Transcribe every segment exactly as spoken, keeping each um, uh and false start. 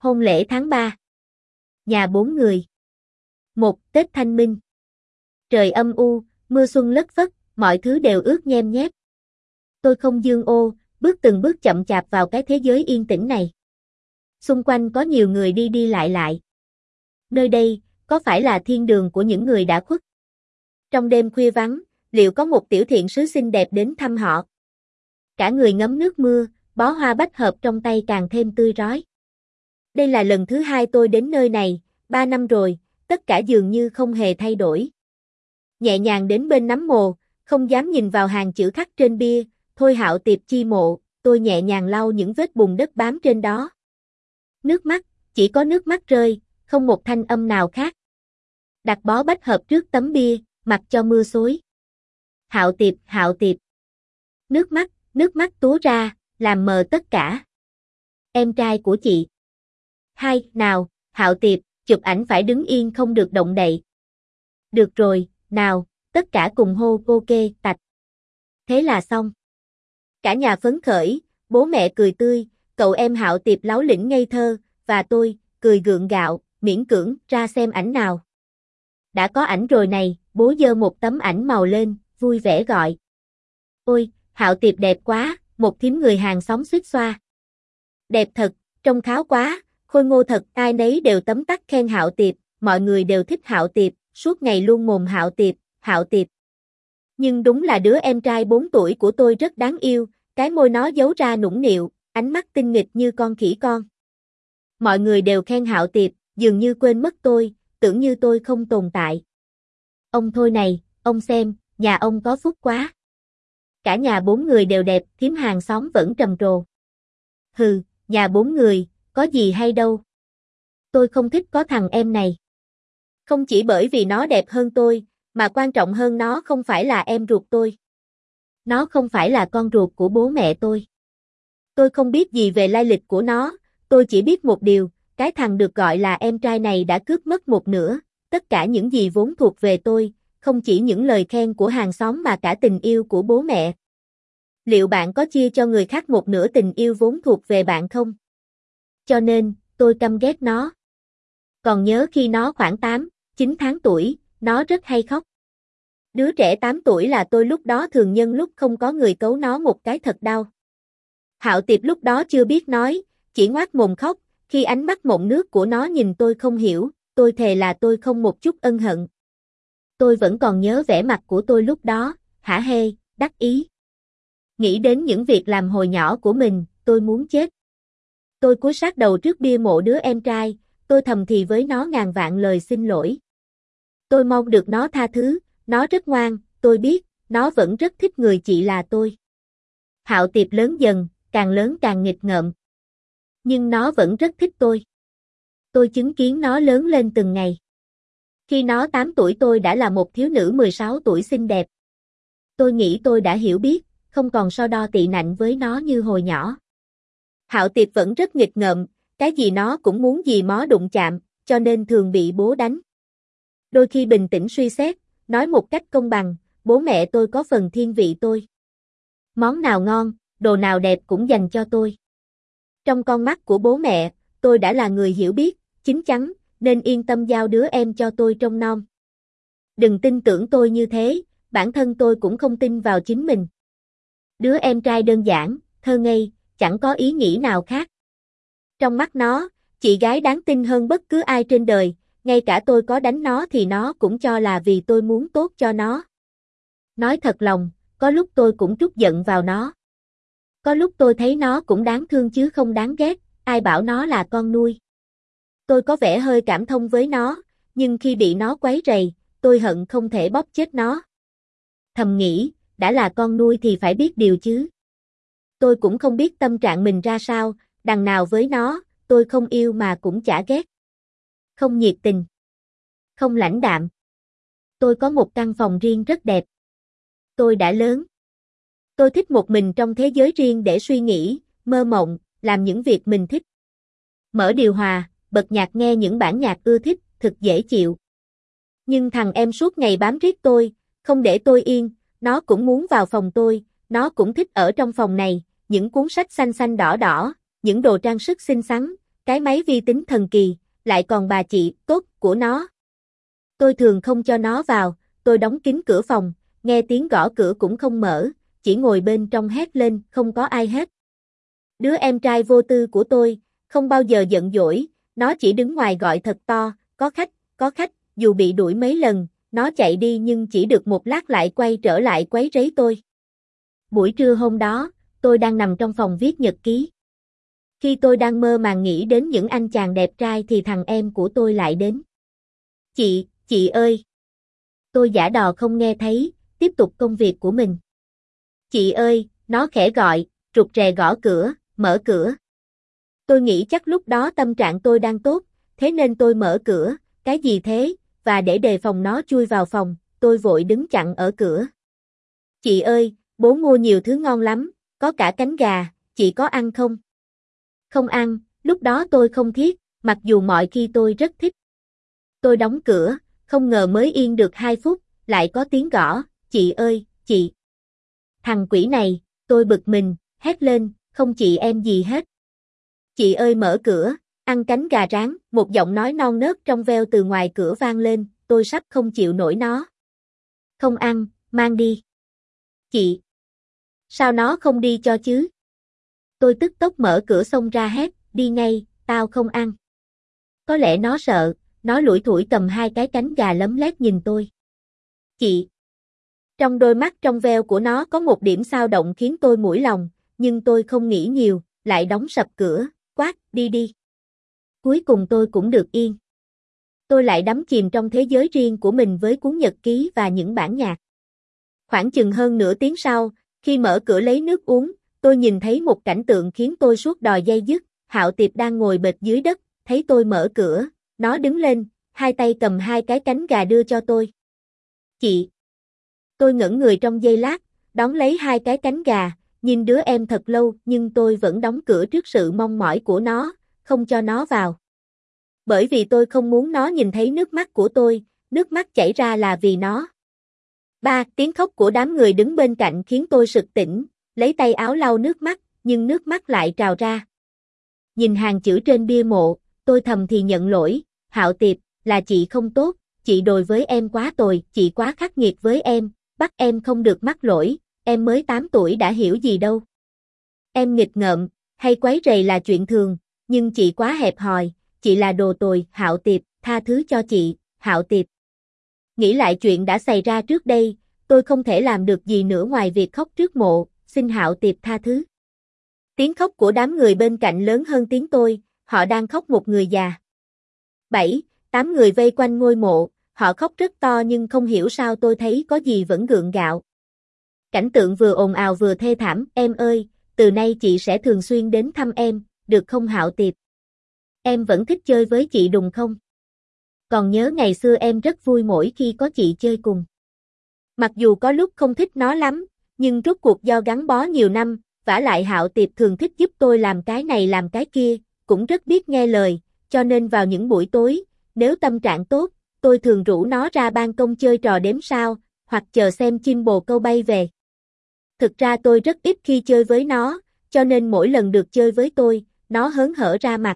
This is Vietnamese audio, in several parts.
Hôn lễ tháng ba. Nhà bốn người. Một. Tết Thanh Minh. Trời âm u, mưa xuân lất phất, mọi thứ đều ướt nhem nhép. Tôi không dương ô, bước từng bước chậm chạp vào cái thế giới yên tĩnh này. Xung quanh có nhiều người đi đi lại lại. Nơi đây, có phải là thiên đường của những người đã khuất? Trong đêm khuya vắng, liệu có một tiểu thiện sứ xinh đẹp đến thăm họ? Cả người ngấm nước mưa, bó hoa bách hợp trong tay càng thêm tươi rói. Đây là lần thứ hai tôi đến nơi này, ba năm rồi, tất cả dường như không hề thay đổi. Nhẹ nhàng đến bên nấm mồ, không dám nhìn vào hàng chữ khắc trên bia, thôi Hạo Tiệp chi mộ, tôi nhẹ nhàng lau những vết bùn đất bám trên đó. Nước mắt, chỉ có nước mắt rơi, không một thanh âm nào khác. Đặt bó bách hợp trước tấm bia, mặc cho mưa xối. Hạo Tiệp, Hạo Tiệp. Nước mắt, nước mắt túa ra, làm mờ tất cả. Em trai của chị. Hai, nào, Hạo Tiệp, chụp ảnh phải đứng yên không được động đậy. Được rồi, nào, tất cả cùng hô ok, tạch. Thế là xong. Cả nhà phấn khởi, bố mẹ cười tươi, cậu em Hạo Tiệp láu lĩnh ngây thơ, và tôi, cười gượng gạo, miễn cưỡng, ra xem ảnh nào. Đã có ảnh rồi này, bố giơ một tấm ảnh màu lên, vui vẻ gọi. Ôi, Hạo Tiệp đẹp quá, một thím người hàng xóm suýt xoa. Đẹp thật, trông kháo quá, khôi ngô thật, ai nấy đều tấm tắc khen Hạo Tiệp, mọi người đều thích Hạo Tiệp, suốt ngày luôn mồm Hạo Tiệp, Hạo Tiệp. Nhưng đúng là đứa em trai bốn tuổi của tôi rất đáng yêu, cái môi nó giấu ra nũng nịu, ánh mắt tinh nghịch như con khỉ con. Mọi người đều khen Hạo Tiệp, dường như quên mất tôi, tưởng như tôi không tồn tại. Ông thôi này, ông xem, nhà ông có phúc quá. Cả nhà bốn người đều đẹp, thím hàng xóm vẫn trầm trồ. Hừ, nhà bốn người, có gì hay đâu. Tôi không thích có thằng em này. Không chỉ bởi vì nó đẹp hơn tôi, mà quan trọng hơn nó không phải là em ruột tôi. Nó không phải là con ruột của bố mẹ tôi. Tôi không biết gì về lai lịch của nó, tôi chỉ biết một điều, cái thằng được gọi là em trai này đã cướp mất một nửa, tất cả những gì vốn thuộc về tôi, không chỉ những lời khen của hàng xóm mà cả tình yêu của bố mẹ. Liệu bạn có chia cho người khác một nửa tình yêu vốn thuộc về bạn không? Cho nên, tôi căm ghét nó. Còn nhớ khi nó khoảng tám, chín tháng tuổi, nó rất hay khóc. Đứa trẻ tám tuổi là tôi lúc đó thường nhân lúc không có người cấu nó một cái thật đau. Hạo Tiệp lúc đó chưa biết nói, chỉ ngoác mồm khóc, khi ánh mắt mộng nước của nó nhìn tôi không hiểu, tôi thề là tôi không một chút ân hận. Tôi vẫn còn nhớ vẻ mặt của tôi lúc đó, hả hê, đắc ý. Nghĩ đến những việc làm hồi nhỏ của mình, tôi muốn chết. Tôi cúi sát đầu trước bia mộ đứa em trai, tôi thầm thì với nó ngàn vạn lời xin lỗi. Tôi mong được nó tha thứ, nó rất ngoan, tôi biết, nó vẫn rất thích người chị là tôi. Hạo Tiệp lớn dần, càng lớn càng nghịch ngợm. Nhưng nó vẫn rất thích tôi. Tôi chứng kiến nó lớn lên từng ngày. Khi nó tám tuổi tôi đã là một thiếu nữ mười sáu tuổi xinh đẹp. Tôi nghĩ tôi đã hiểu biết, không còn so đo tị nạnh với nó như hồi nhỏ. Hạo Tiệp vẫn rất nghịch ngợm, cái gì nó cũng muốn gì mó đụng chạm, cho nên thường bị bố đánh. Đôi khi bình tĩnh suy xét, nói một cách công bằng, bố mẹ tôi có phần thiên vị tôi. Món nào ngon, đồ nào đẹp cũng dành cho tôi. Trong con mắt của bố mẹ, tôi đã là người hiểu biết, chín chắn, nên yên tâm giao đứa em cho tôi trông nom. Đừng tin tưởng tôi như thế, bản thân tôi cũng không tin vào chính mình. Đứa em trai đơn giản, thơ ngây, chẳng có ý nghĩ nào khác. Trong mắt nó, chị gái đáng tin hơn bất cứ ai trên đời, ngay cả tôi có đánh nó thì nó cũng cho là vì tôi muốn tốt cho nó. Nói thật lòng, có lúc tôi cũng trút giận vào nó. Có lúc tôi thấy nó cũng đáng thương chứ không đáng ghét, ai bảo nó là con nuôi. Tôi có vẻ hơi cảm thông với nó, nhưng khi bị nó quấy rầy, tôi hận không thể bóp chết nó. Thầm nghĩ, đã là con nuôi thì phải biết điều chứ. Tôi cũng không biết tâm trạng mình ra sao, đằng nào với nó, tôi không yêu mà cũng chả ghét. Không nhiệt tình. Không lãnh đạm. Tôi có một căn phòng riêng rất đẹp. Tôi đã lớn. Tôi thích một mình trong thế giới riêng để suy nghĩ, mơ mộng, làm những việc mình thích. Mở điều hòa, bật nhạc nghe những bản nhạc ưa thích, thật dễ chịu. Nhưng thằng em suốt ngày bám riết tôi, không để tôi yên, nó cũng muốn vào phòng tôi, nó cũng thích ở trong phòng này, những cuốn sách xanh xanh đỏ đỏ, những đồ trang sức xinh xắn, cái máy vi tính thần kỳ, lại còn bà chị tốt của nó. Tôi thường không cho nó vào, tôi đóng kín cửa phòng, nghe tiếng gõ cửa cũng không mở, chỉ ngồi bên trong hét lên, không có ai hết. Đứa em trai vô tư của tôi, không bao giờ giận dỗi, nó chỉ đứng ngoài gọi thật to, có khách, có khách, dù bị đuổi mấy lần, nó chạy đi nhưng chỉ được một lát lại quay trở lại quấy rầy tôi. Buổi trưa hôm đó, tôi đang nằm trong phòng viết nhật ký. Khi tôi đang mơ màng nghĩ đến những anh chàng đẹp trai thì thằng em của tôi lại đến. Chị, chị ơi! Tôi giả đò không nghe thấy, tiếp tục công việc của mình. Chị ơi, nó khẽ gọi, rụt rè gõ cửa, mở cửa. Tôi nghĩ chắc lúc đó tâm trạng tôi đang tốt, thế nên tôi mở cửa, cái gì thế, và để đề phòng nó chui vào phòng, tôi vội đứng chặn ở cửa. Chị ơi, bố mua nhiều thứ ngon lắm, có cả cánh gà, chị có ăn không? Không ăn, lúc đó tôi không thiết, mặc dù mọi khi tôi rất thích. Tôi đóng cửa, không ngờ mới yên được hai phút, lại có tiếng gõ, chị ơi, chị. Thằng quỷ này, tôi bực mình, hét lên, không chị em gì hết. Chị ơi mở cửa, ăn cánh gà rán, một giọng nói non nớt trong veo từ ngoài cửa vang lên, tôi sắp không chịu nổi nó. Không ăn, mang đi. Chị. Sao nó không đi cho chứ? Tôi tức tốc mở cửa xông ra hét, đi ngay, tao không ăn. Có lẽ nó sợ, nó lủi thủi cầm hai cái cánh gà lấm lét nhìn tôi. Chị. Trong đôi mắt trong veo của nó có một điểm xao động khiến tôi mũi lòng, nhưng tôi không nghĩ nhiều, lại đóng sập cửa, quát, đi đi. Cuối cùng tôi cũng được yên. Tôi lại đắm chìm trong thế giới riêng của mình với cuốn nhật ký và những bản nhạc. Khoảng chừng hơn nửa tiếng sau, khi mở cửa lấy nước uống, tôi nhìn thấy một cảnh tượng khiến tôi suốt đòi dây dứt. Hạo Tiệp đang ngồi bệt dưới đất, thấy tôi mở cửa, nó đứng lên, hai tay cầm hai cái cánh gà đưa cho tôi. Chị. Tôi ngẩn người trong giây lát, đón lấy hai cái cánh gà, nhìn đứa em thật lâu nhưng tôi vẫn đóng cửa trước sự mong mỏi của nó, không cho nó vào. Bởi vì tôi không muốn nó nhìn thấy nước mắt của tôi, nước mắt chảy ra là vì nó. Ba, tiếng khóc của đám người đứng bên cạnh khiến tôi sực tỉnh, lấy tay áo lau nước mắt, nhưng nước mắt lại trào ra. Nhìn hàng chữ trên bia mộ, tôi thầm thì nhận lỗi, Hạo Tiệp, là chị không tốt, chị đồi với em quá tồi, chị quá khắc nghiệt với em, bắt em không được mắc lỗi, em mới tám tuổi đã hiểu gì đâu. Em nghịch ngợm, hay quấy rầy là chuyện thường, nhưng chị quá hẹp hòi, chị là đồ tồi, Hạo Tiệp, tha thứ cho chị, Hạo Tiệp. Nghĩ lại chuyện đã xảy ra trước đây, tôi không thể làm được gì nữa ngoài việc khóc trước mộ, xin Hạo Tiệp tha thứ. Tiếng khóc của đám người bên cạnh lớn hơn tiếng tôi, họ đang khóc một người già. Bảy, tám người vây quanh ngôi mộ, họ khóc rất to nhưng không hiểu sao tôi thấy có gì vẫn gượng gạo. Cảnh tượng vừa ồn ào vừa thê thảm, em ơi, từ nay chị sẽ thường xuyên đến thăm em, được không Hạo Tiệp? Em vẫn thích chơi với chị Đùng không? Còn nhớ ngày xưa em rất vui mỗi khi có chị chơi cùng. Mặc dù có lúc không thích nó lắm, nhưng rốt cuộc do gắn bó nhiều năm, vả lại Hạo Tiệp thường thích giúp tôi làm cái này làm cái kia, cũng rất biết nghe lời, cho nên vào những buổi tối, nếu tâm trạng tốt, tôi thường rủ nó ra ban công chơi trò đếm sao, hoặc chờ xem chim bồ câu bay về. Thực ra tôi rất ít khi chơi với nó, cho nên mỗi lần được chơi với tôi, nó hớn hở ra mặt.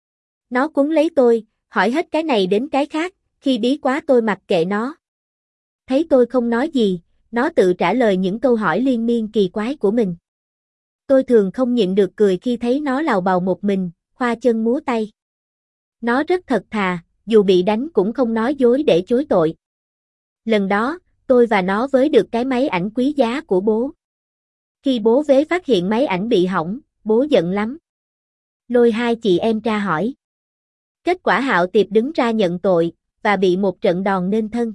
Nó quấn lấy tôi, hỏi hết cái này đến cái khác, khi bí quá tôi mặc kệ nó. Thấy tôi không nói gì, nó tự trả lời những câu hỏi liên miên kỳ quái của mình. Tôi thường không nhịn được cười khi thấy nó lào bào một mình, khoa chân múa tay. Nó rất thật thà, dù bị đánh cũng không nói dối để chối tội. Lần đó, tôi và nó với được cái máy ảnh quý giá của bố. Khi bố về phát hiện máy ảnh bị hỏng, bố giận lắm. Lôi hai chị em ra hỏi. Kết quả Hạo Tiệp đứng ra nhận tội, và bị một trận đòn nên thân.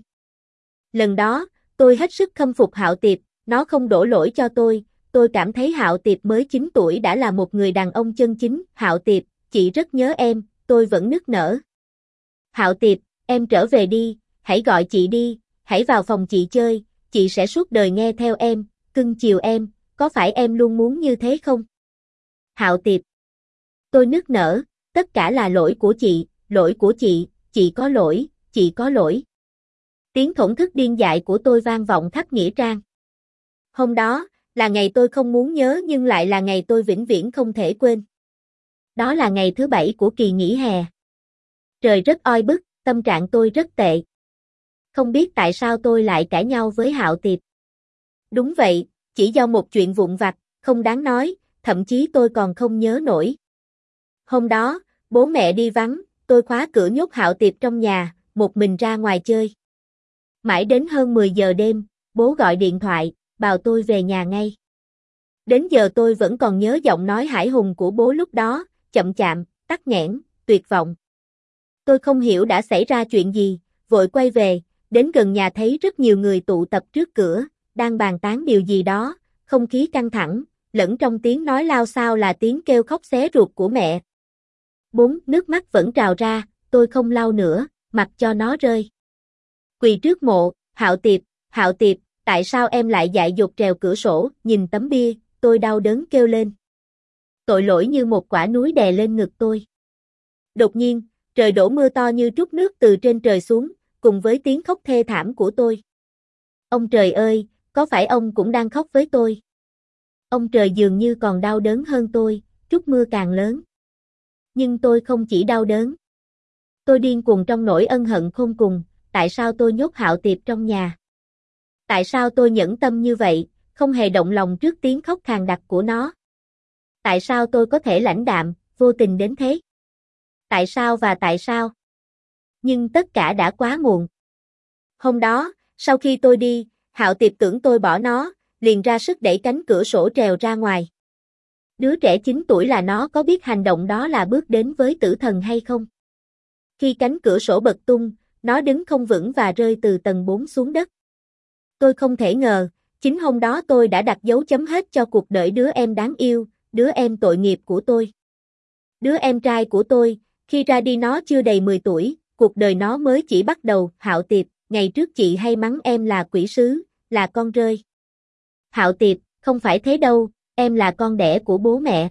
Lần đó, tôi hết sức khâm phục Hạo Tiệp, nó không đổ lỗi cho tôi, tôi cảm thấy Hạo Tiệp mới chín tuổi đã là một người đàn ông chân chính. Hạo Tiệp, chị rất nhớ em, tôi vẫn nức nở. Hạo Tiệp, em trở về đi, hãy gọi chị đi, hãy vào phòng chị chơi, chị sẽ suốt đời nghe theo em, cưng chiều em, có phải em luôn muốn như thế không? Hạo Tiệp. Tôi nức nở, tất cả là lỗi của chị, lỗi của chị, chị có lỗi, chị có lỗi. Tiếng thổn thức điên dại của tôi vang vọng khắp nghĩa trang. Hôm đó, là ngày tôi không muốn nhớ nhưng lại là ngày tôi vĩnh viễn không thể quên. Đó là ngày thứ bảy của kỳ nghỉ hè. Trời rất oi bức, tâm trạng tôi rất tệ. Không biết tại sao tôi lại cãi nhau với Hạo Tiệp. Đúng vậy, chỉ do một chuyện vụn vặt, không đáng nói, thậm chí tôi còn không nhớ nổi. Hôm đó, bố mẹ đi vắng, tôi khóa cửa nhốt Hạo Tiệp trong nhà, một mình ra ngoài chơi. Mãi đến hơn mười giờ đêm, bố gọi điện thoại, bảo tôi về nhà ngay. Đến giờ tôi vẫn còn nhớ giọng nói hãi hùng của bố lúc đó, chậm chạm, tắc nghẽn, tuyệt vọng. Tôi không hiểu đã xảy ra chuyện gì, vội quay về, đến gần nhà thấy rất nhiều người tụ tập trước cửa, đang bàn tán điều gì đó, không khí căng thẳng, lẫn trong tiếng nói lao xao là tiếng kêu khóc xé ruột của mẹ. Bốn, nước mắt vẫn trào ra, tôi không lau nữa, mặc cho nó rơi. Quỳ trước mộ, Hạo Tiệp, Hạo Tiệp, tại sao em lại dại dột trèo cửa sổ, nhìn tấm bia, tôi đau đớn kêu lên. Tội lỗi như một quả núi đè lên ngực tôi. Đột nhiên, trời đổ mưa to như trút nước từ trên trời xuống, cùng với tiếng khóc thê thảm của tôi. Ông trời ơi, có phải ông cũng đang khóc với tôi? Ông trời dường như còn đau đớn hơn tôi, trút mưa càng lớn. Nhưng tôi không chỉ đau đớn. Tôi điên cuồng trong nỗi ân hận khôn cùng, tại sao tôi nhốt Hạo Tiệp trong nhà? Tại sao tôi nhẫn tâm như vậy, không hề động lòng trước tiếng khóc khàn đặc của nó? Tại sao tôi có thể lãnh đạm, vô tình đến thế? Tại sao và tại sao? Nhưng tất cả đã quá muộn. Hôm đó, sau khi tôi đi, Hạo Tiệp tưởng tôi bỏ nó, liền ra sức đẩy cánh cửa sổ trèo ra ngoài. Đứa trẻ chín tuổi là nó có biết hành động đó là bước đến với tử thần hay không? Khi cánh cửa sổ bật tung, nó đứng không vững và rơi từ tầng bốn xuống đất. Tôi không thể ngờ, chính hôm đó tôi đã đặt dấu chấm hết cho cuộc đời đứa em đáng yêu, đứa em tội nghiệp của tôi. Đứa em trai của tôi, khi ra đi nó chưa đầy mười tuổi, cuộc đời nó mới chỉ bắt đầu. Hạo Tiệp, ngày trước chị hay mắng em là quỷ sứ, là con rơi. Hạo Tiệp, không phải thế đâu, em là con đẻ của bố mẹ.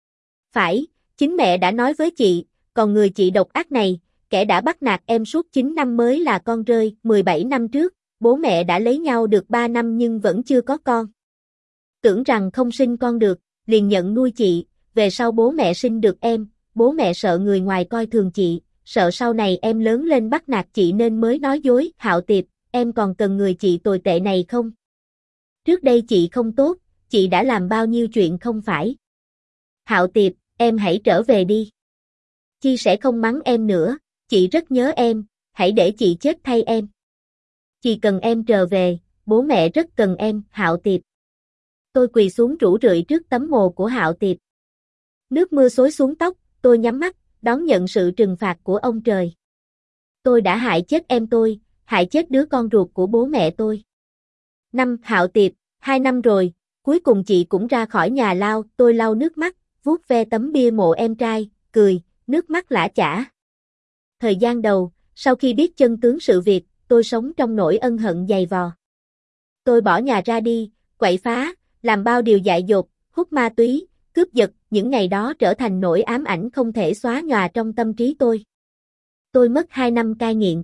Phải, chính mẹ đã nói với chị, còn người chị độc ác này, kẻ đã bắt nạt em suốt chín năm mới là con rơi. Mười bảy năm trước, bố mẹ đã lấy nhau được ba năm nhưng vẫn chưa có con. Tưởng rằng không sinh con được, liền nhận nuôi chị, về sau bố mẹ sinh được em, bố mẹ sợ người ngoài coi thường chị, sợ sau này em lớn lên bắt nạt chị nên mới nói dối. Hạo Tiệp, em còn cần người chị tồi tệ này không? Trước đây chị không tốt, chị đã làm bao nhiêu chuyện không phải? Hạo Tiệp, em hãy trở về đi. Chi sẽ không mắng em nữa, chị rất nhớ em, hãy để chị chết thay em. Chị cần em trở về, bố mẹ rất cần em. Hạo Tiệp. Tôi quỳ xuống rũ rượi trước tấm mồ của Hạo Tiệp. Nước mưa xối xuống tóc, tôi nhắm mắt, đón nhận sự trừng phạt của ông trời. Tôi đã hại chết em tôi, hại chết đứa con ruột của bố mẹ tôi. Năm, Hạo Tiệp, hai năm rồi, cuối cùng chị cũng ra khỏi nhà lao, tôi lau nước mắt, vuốt ve tấm bia mộ em trai, cười, nước mắt lã chã. Thời gian đầu, sau khi biết chân tướng sự việc, tôi sống trong nỗi ân hận dày vò. Tôi bỏ nhà ra đi, quậy phá, làm bao điều dại dột, hút ma túy, cướp giật, những ngày đó trở thành nỗi ám ảnh không thể xóa nhòa trong tâm trí tôi. Tôi mất hai năm cai nghiện.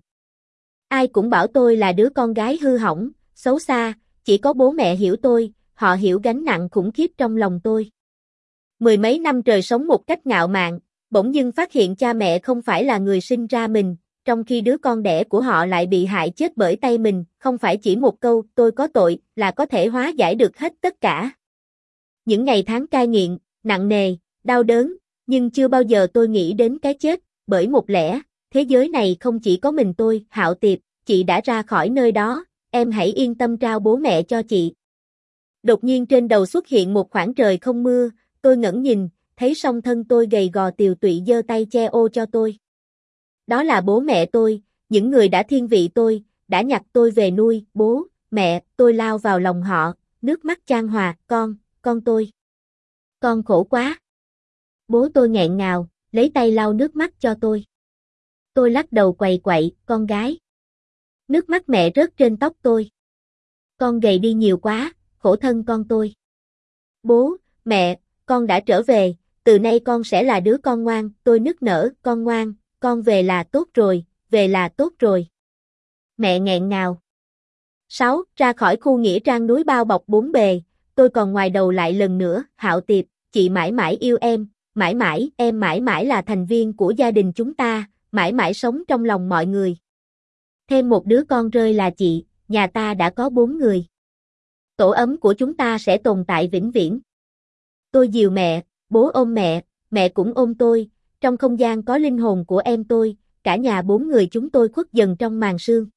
Ai cũng bảo tôi là đứa con gái hư hỏng, xấu xa, chỉ có bố mẹ hiểu tôi, họ hiểu gánh nặng khủng khiếp trong lòng tôi. Mười mấy năm trời sống một cách ngạo mạn, bỗng dưng phát hiện cha mẹ không phải là người sinh ra mình, trong khi đứa con đẻ của họ lại bị hại chết bởi tay mình, không phải chỉ một câu tôi có tội là có thể hóa giải được hết tất cả. Những ngày tháng cai nghiện, nặng nề, đau đớn, nhưng chưa bao giờ tôi nghĩ đến cái chết, bởi một lẽ, thế giới này không chỉ có mình tôi. Hạo Tiệp, chị đã ra khỏi nơi đó, em hãy yên tâm trao bố mẹ cho chị. Đột nhiên trên đầu xuất hiện một khoảng trời không mưa, tôi ngẩng nhìn, thấy song thân tôi gầy gò tiều tụy giơ tay che ô cho tôi. Đó là bố mẹ tôi, những người đã thiên vị tôi, đã nhặt tôi về nuôi. Bố, mẹ, tôi lao vào lòng họ, nước mắt chan hòa. Con, con tôi. Con khổ quá. Bố tôi nghẹn ngào, lấy tay lau nước mắt cho tôi. Tôi lắc đầu quậy quậy, con gái. Nước mắt mẹ rớt trên tóc tôi. Con gầy đi nhiều quá, khổ thân con tôi. Bố, mẹ, con đã trở về, từ nay con sẽ là đứa con ngoan. Tôi nức nở, con ngoan, con về là tốt rồi, về là tốt rồi. Mẹ nghẹn ngào. Sáu, ra khỏi khu nghĩa trang núi bao bọc bốn bề, tôi còn ngoài đầu lại lần nữa. Hạo Tiệp, chị mãi mãi yêu em, mãi mãi, em mãi mãi là thành viên của gia đình chúng ta, mãi mãi sống trong lòng mọi người. Thêm một đứa con rơi là chị, nhà ta đã có bốn người. Tổ ấm của chúng ta sẽ tồn tại vĩnh viễn. Tôi dìu mẹ, bố ôm mẹ, mẹ cũng ôm tôi, trong không gian có linh hồn của em tôi, cả nhà bốn người chúng tôi khuất dần trong màn sương.